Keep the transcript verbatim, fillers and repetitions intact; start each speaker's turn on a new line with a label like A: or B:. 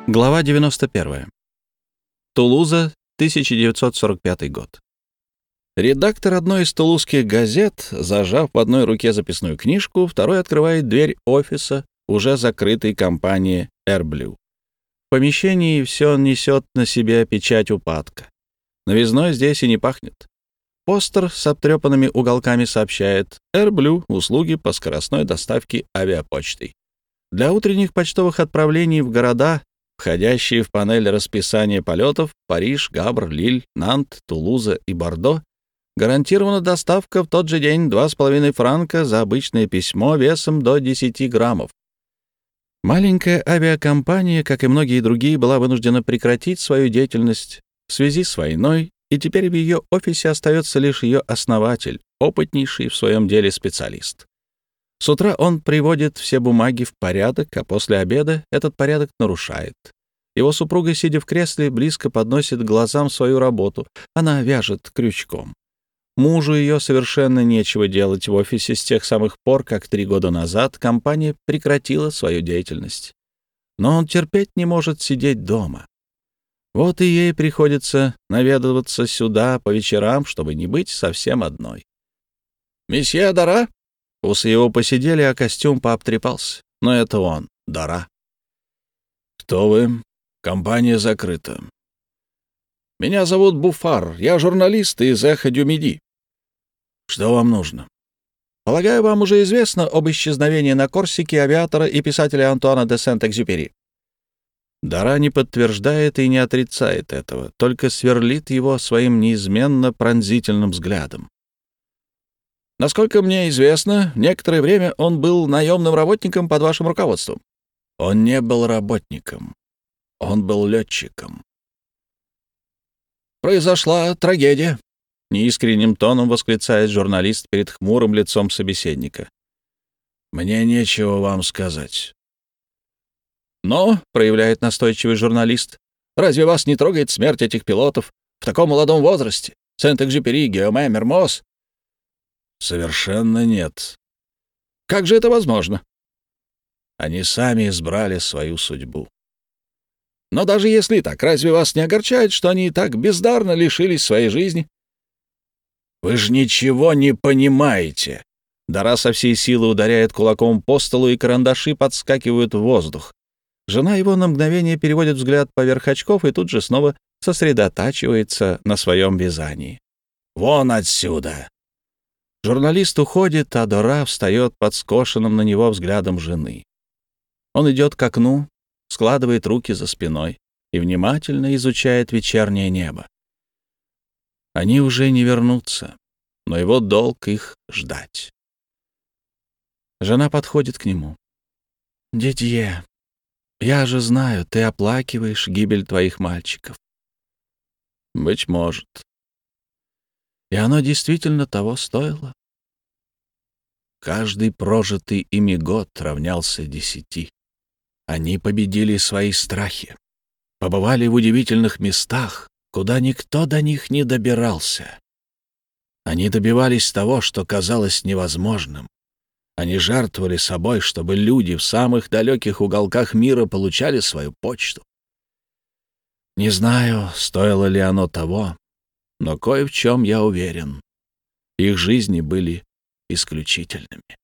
A: Глава девяносто первая. Тулуза, тысяча девятьсот сорок пятый год. Редактор одной из тулузских газет, зажав в одной руке записную книжку, второй открывает дверь офиса уже закрытой компании «Эрблю». В помещении все несет на себе печать упадка. Новизной здесь и не пахнет. Постер с обтрепанными уголками сообщает: «Эрблю. Услуги по скоростной доставке авиапочтой». Для утренних почтовых отправлений в города, входящие в панель расписания полетов, Париж, Гавр, Лиль, Нант, Тулуза и Бордо, гарантирована доставка в тот же день два с половиной франка за обычное письмо весом до десяти граммов. Маленькая авиакомпания, как и многие другие, была вынуждена прекратить свою деятельность в связи с войной, и теперь в ее офисе остается лишь ее основатель, опытнейший в своем деле специалист. С утра он приводит все бумаги в порядок, а после обеда этот порядок нарушает. Его супруга, сидя в кресле, близко подносит к глазам свою работу. Она вяжет крючком. Мужу ее совершенно нечего делать в офисе с тех самых пор, как три года назад компания прекратила свою деятельность. Но он терпеть не может сидеть дома. Вот и ей приходится наведываться сюда по вечерам, чтобы не быть совсем одной. «Месье Дара?» Усы его посидели, а костюм пообтрепался. Но это он, Дара. «Кто вы? Компания закрыта». «Меня зовут Буфар. Я журналист из «Эхо дю Миди». «Что вам нужно?» «Полагаю, вам уже известно об исчезновении на Корсике авиатора и писателя Антуана де Сент-Экзюпери». Дара не подтверждает и не отрицает этого, только сверлит его своим неизменно пронзительным взглядом. «Насколько мне известно, некоторое время он был наемным работником под вашим руководством». «Он не был работником. Он был летчиком». «Произошла трагедия», — неискренним тоном восклицает журналист перед хмурым лицом собеседника. «Мне нечего вам сказать». «Но», — проявляет настойчивый журналист, «разве вас не трогает смерть этих пилотов в таком молодом возрасте? Сент-Экзюпери, Гиоме, Мермоз?» «Совершенно нет». «Как же это возможно?» «Они сами избрали свою судьбу». «Но даже если так, разве вас не огорчает, что они так бездарно лишились своей жизни?» «Вы же ничего не понимаете!» Дара со всей силы ударяет кулаком по столу, и карандаши подскакивают в воздух. Жена его на мгновение переводит взгляд поверх очков и тут же снова сосредотачивается на своем вязании. «Вон отсюда!» Журналист уходит, а Дора встает под скошенным на него взглядом жены. Он идет к окну, складывает руки за спиной и внимательно изучает вечернее небо. Они уже не вернутся, но его долг их ждать. Жена подходит к нему. «Дидье, я же знаю, ты оплакиваешь гибель твоих мальчиков». «Быть может». И оно действительно того стоило. Каждый прожитый ими год равнялся десяти. Они победили свои страхи, побывали в удивительных местах, куда никто до них не добирался. Они добивались того, что казалось невозможным. Они жертвовали собой, чтобы люди в самых далеких уголках мира получали свою почту. Не знаю, стоило ли оно того, но кое в чем я уверен. Их жизни были исключительными.